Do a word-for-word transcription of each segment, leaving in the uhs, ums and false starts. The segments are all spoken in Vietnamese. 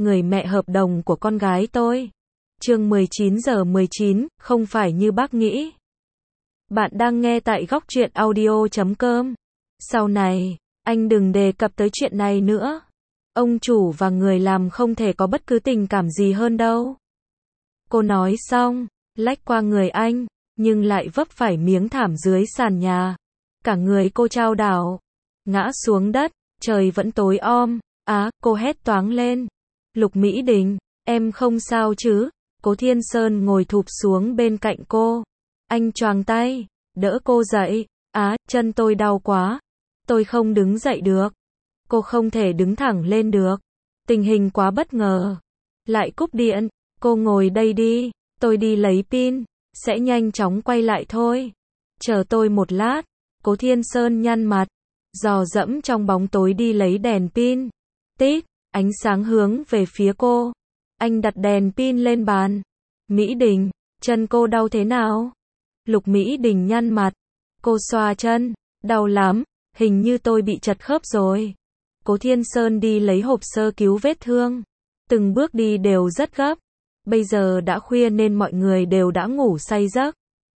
người mẹ hợp đồng của con gái tôi. Chương mười chín giờ mười chín, không phải như bác nghĩ. Bạn đang nghe tại góc truyện audio chấm com. Sau này, anh đừng đề cập tới chuyện này nữa. Ông chủ và người làm không thể có bất cứ tình cảm gì hơn đâu. Cô nói xong, lách qua người anh, nhưng lại vấp phải miếng thảm dưới sàn nhà. Cả người cô chao đảo, ngã xuống đất, trời vẫn tối om. Á, cô hét toáng lên. Lục Mỹ Đình, em không sao chứ? Cố Thiên Sơn ngồi thụp xuống bên cạnh cô. Anh choàng tay, đỡ cô dậy. Á, chân tôi đau quá. Tôi không đứng dậy được. Cô không thể đứng thẳng lên được. Tình hình quá bất ngờ. Lại cúp điện. Cô ngồi đây đi, tôi đi lấy pin. Sẽ nhanh chóng quay lại thôi. Chờ tôi một lát. Cố Thiên Sơn nhăn mặt, dò dẫm trong bóng tối đi lấy đèn pin. Tít, ánh sáng hướng về phía cô. Anh đặt đèn pin lên bàn. Mỹ Đình, chân cô đau thế nào? Lục Mỹ Đình nhăn mặt. Cô xoa chân. Đau lắm, hình như tôi bị chật khớp rồi. Cố Thiên Sơn đi lấy hộp sơ cứu vết thương. Từng bước đi đều rất gấp. Bây giờ đã khuya nên mọi người đều đã ngủ say giấc.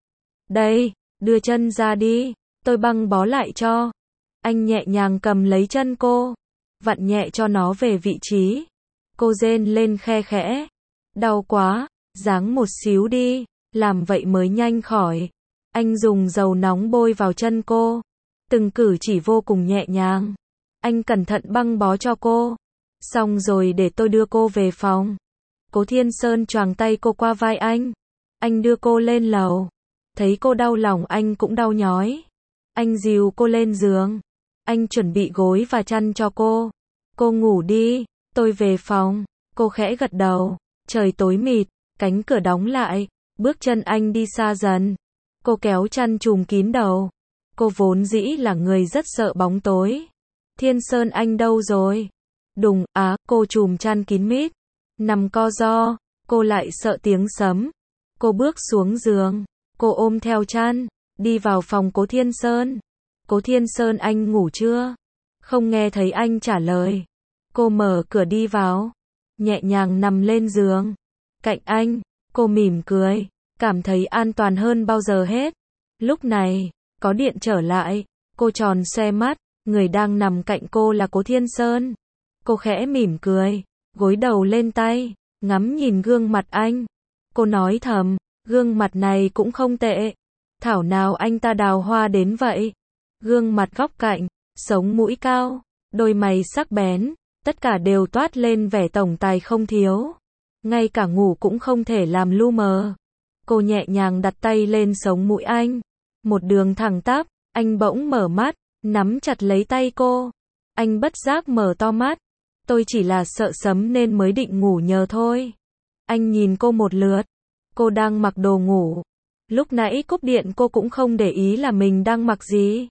Đây, đưa chân ra đi, tôi băng bó lại cho. Anh nhẹ nhàng cầm lấy chân cô, vặn nhẹ cho nó về vị trí. Cô rên lên khe khẽ. Đau quá, giáng một xíu đi, làm vậy mới nhanh khỏi. Anh dùng dầu nóng bôi vào chân cô. Từng cử chỉ vô cùng nhẹ nhàng. Anh cẩn thận băng bó cho cô. Xong rồi để tôi đưa cô về phòng. Cố Thiên Sơn choàng tay cô qua vai anh. Anh đưa cô lên lầu. Thấy cô đau lòng anh cũng đau nhói. Anh dìu cô lên giường. Anh chuẩn bị gối và chăn cho cô. Cô ngủ đi, tôi về phòng. Cô khẽ gật đầu. Trời tối mịt, cánh cửa đóng lại. Bước chân anh đi xa dần. Cô kéo chăn trùm kín đầu. Cô vốn dĩ là người rất sợ bóng tối. Thiên Sơn anh đâu rồi? Đùng, á, cô trùm chăn kín mít. Nằm co ro, cô lại sợ tiếng sấm. Cô bước xuống giường. Cô ôm theo chăn, đi vào phòng Cố Thiên Sơn. Cố Thiên Sơn anh ngủ chưa? Không nghe thấy anh trả lời. Cô mở cửa đi vào, nhẹ nhàng nằm lên giường. Cạnh anh, cô mỉm cười, cảm thấy an toàn hơn bao giờ hết. Lúc này, có điện trở lại, cô tròn xoe mắt, người đang nằm cạnh cô là Cố Thiên Sơn. Cô khẽ mỉm cười, gối đầu lên tay, ngắm nhìn gương mặt anh. Cô nói thầm, gương mặt này cũng không tệ. Thảo nào anh ta đào hoa đến vậy. Gương mặt góc cạnh, sống mũi cao, đôi mày sắc bén, tất cả đều toát lên vẻ tổng tài không thiếu. Ngay cả ngủ cũng không thể làm lu mờ. Cô nhẹ nhàng đặt tay lên sống mũi anh. Một đường thẳng tắp, anh bỗng mở mắt, nắm chặt lấy tay cô. Anh bất giác mở to mắt. Tôi chỉ là sợ sấm nên mới định ngủ nhờ thôi. Anh nhìn cô một lượt. Cô đang mặc đồ ngủ. Lúc nãy cúp điện cô cũng không để ý là mình đang mặc gì.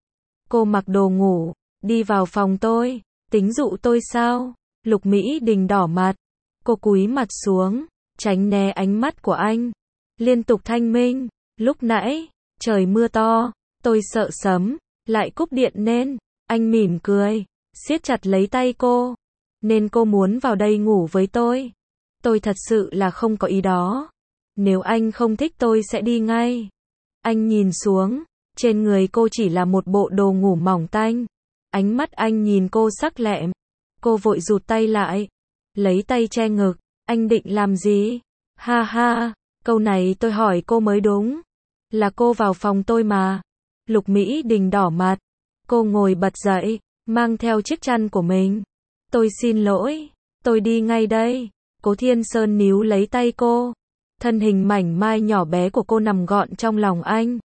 Cô mặc đồ ngủ, đi vào phòng tôi, tính dụ tôi sao? Lục Mỹ Đình đỏ mặt. Cô cúi mặt xuống, tránh né ánh mắt của anh. Liên tục thanh minh. Lúc nãy, trời mưa to, tôi sợ sấm, lại cúp điện nên. Anh mỉm cười, siết chặt lấy tay cô. Nên cô muốn vào đây ngủ với tôi. Tôi thật sự là không có ý đó. Nếu anh không thích tôi sẽ đi ngay. Anh nhìn xuống, trên người cô chỉ là một bộ đồ ngủ mỏng tanh. Ánh mắt anh nhìn cô sắc lẹm. Cô vội rụt tay lại, lấy tay che ngực. Anh định làm gì? Ha ha, câu này tôi hỏi cô mới đúng. Là cô vào phòng tôi mà. Lục Mỹ Đình đỏ mặt. Cô ngồi bật dậy, mang theo chiếc chăn của mình. Tôi xin lỗi, tôi đi ngay đây. Cố Thiên Sơn níu lấy tay cô. Thân hình mảnh mai nhỏ bé của cô nằm gọn trong lòng anh.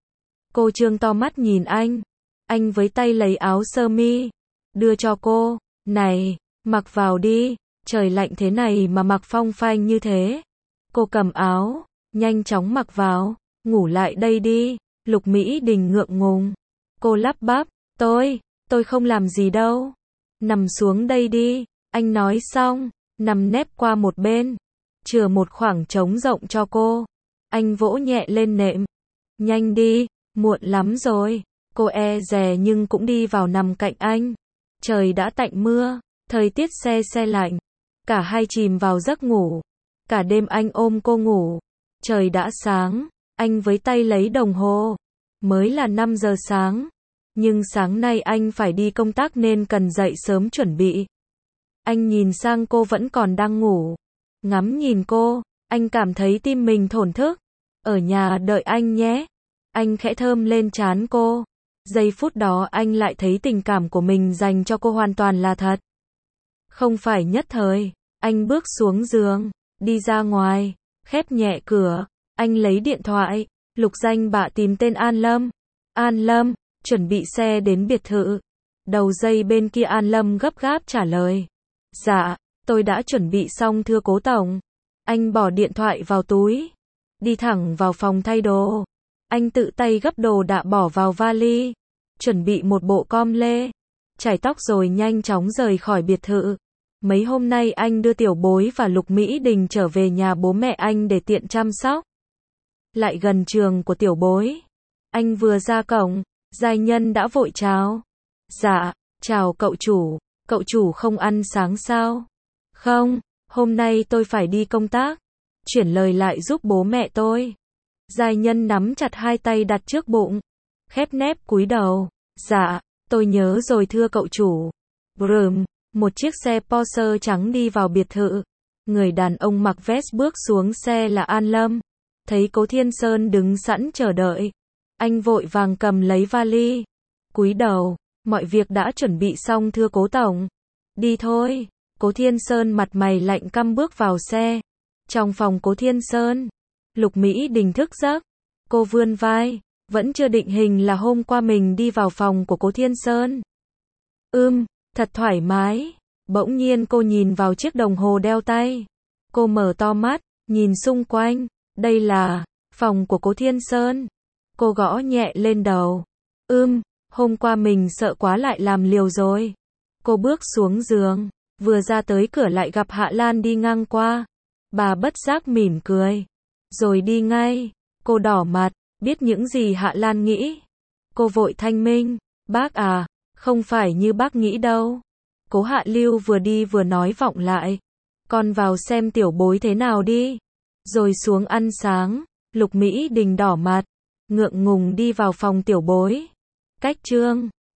Cô trương to mắt nhìn anh. Anh với tay lấy áo sơ mi, đưa cho cô. Này, mặc vào đi, trời lạnh thế này mà mặc phong phanh như thế. Cô cầm áo, nhanh chóng mặc vào, ngủ lại đây đi. Lục Mỹ Đình ngượng ngùng. Cô lắp bắp, tôi, tôi không làm gì đâu. Nằm xuống đây đi, anh nói xong, nằm nép qua một bên, chừa một khoảng trống rộng cho cô. Anh vỗ nhẹ lên nệm. Nhanh đi, muộn lắm rồi. Cô e dè nhưng cũng đi vào nằm cạnh anh. Trời đã tạnh mưa, thời tiết se se lạnh. Cả hai chìm vào giấc ngủ. Cả đêm anh ôm cô ngủ. Trời đã sáng, anh với tay lấy đồng hồ. Mới là năm giờ sáng. Nhưng sáng nay anh phải đi công tác nên cần dậy sớm chuẩn bị. Anh nhìn sang cô vẫn còn đang ngủ. Ngắm nhìn cô, anh cảm thấy tim mình thổn thức. Ở nhà đợi anh nhé. Anh khẽ thơm lên trán cô. Giây phút đó anh lại thấy tình cảm của mình dành cho cô hoàn toàn là thật. Không phải nhất thời. Anh bước xuống giường, đi ra ngoài, khép nhẹ cửa. Anh lấy điện thoại, lục danh bạ tìm tên An Lâm. An Lâm, chuẩn bị xe đến biệt thự. Đầu dây bên kia An Lâm gấp gáp trả lời. Dạ, tôi đã chuẩn bị xong thưa cố tổng. Anh bỏ điện thoại vào túi. Đi thẳng vào phòng thay đồ. Anh tự tay gấp đồ đã bỏ vào vali. Chuẩn bị một bộ com lê. Chải tóc rồi nhanh chóng rời khỏi biệt thự. Mấy hôm nay anh đưa Tiểu Bối và Lục Mỹ Đình trở về nhà bố mẹ anh để tiện chăm sóc. Lại gần trường của Tiểu Bối. Anh vừa ra cổng, giai nhân đã vội chào. Dạ, chào cậu chủ. Cậu chủ không ăn sáng sao? Không, hôm nay tôi phải đi công tác. Chuyển lời lại giúp bố mẹ tôi. Giai nhân nắm chặt hai tay đặt trước bụng. Khép nép cúi đầu. Dạ, tôi nhớ rồi thưa cậu chủ. Brrm, một chiếc xe Porsche trắng đi vào biệt thự. Người đàn ông mặc vest bước xuống xe là An Lâm. Thấy Cố Thiên Sơn đứng sẵn chờ đợi. Anh vội vàng cầm lấy vali. Cúi đầu, mọi việc đã chuẩn bị xong thưa cố tổng. Đi thôi. Cố Thiên Sơn mặt mày lạnh căm bước vào xe. Trong phòng Cố Thiên Sơn, Lục Mỹ Đình thức giấc. Cô vươn vai, vẫn chưa định hình là hôm qua mình đi vào phòng của Cố Thiên Sơn. Ưm, thật thoải mái. Bỗng nhiên cô nhìn vào chiếc đồng hồ đeo tay. Cô mở to mắt, nhìn xung quanh. Đây là phòng của Cố Thiên Sơn. Cô gõ nhẹ lên đầu. Ưm, hôm qua mình sợ quá lại làm liều rồi. Cô bước xuống giường, vừa ra tới cửa lại gặp Hạ Lan đi ngang qua. Bà bất giác mỉm cười, rồi đi ngay. Cô đỏ mặt, biết những gì Hạ Lan nghĩ. Cô vội thanh minh. Bác à, không phải như bác nghĩ đâu. Cố Hạ Lưu vừa đi vừa nói vọng lại. Con vào xem Tiểu Bối thế nào đi. Rồi xuống ăn sáng. Lục Mỹ Đình đỏ mặt, ngượng ngùng đi vào phòng Tiểu Bối. Cách chương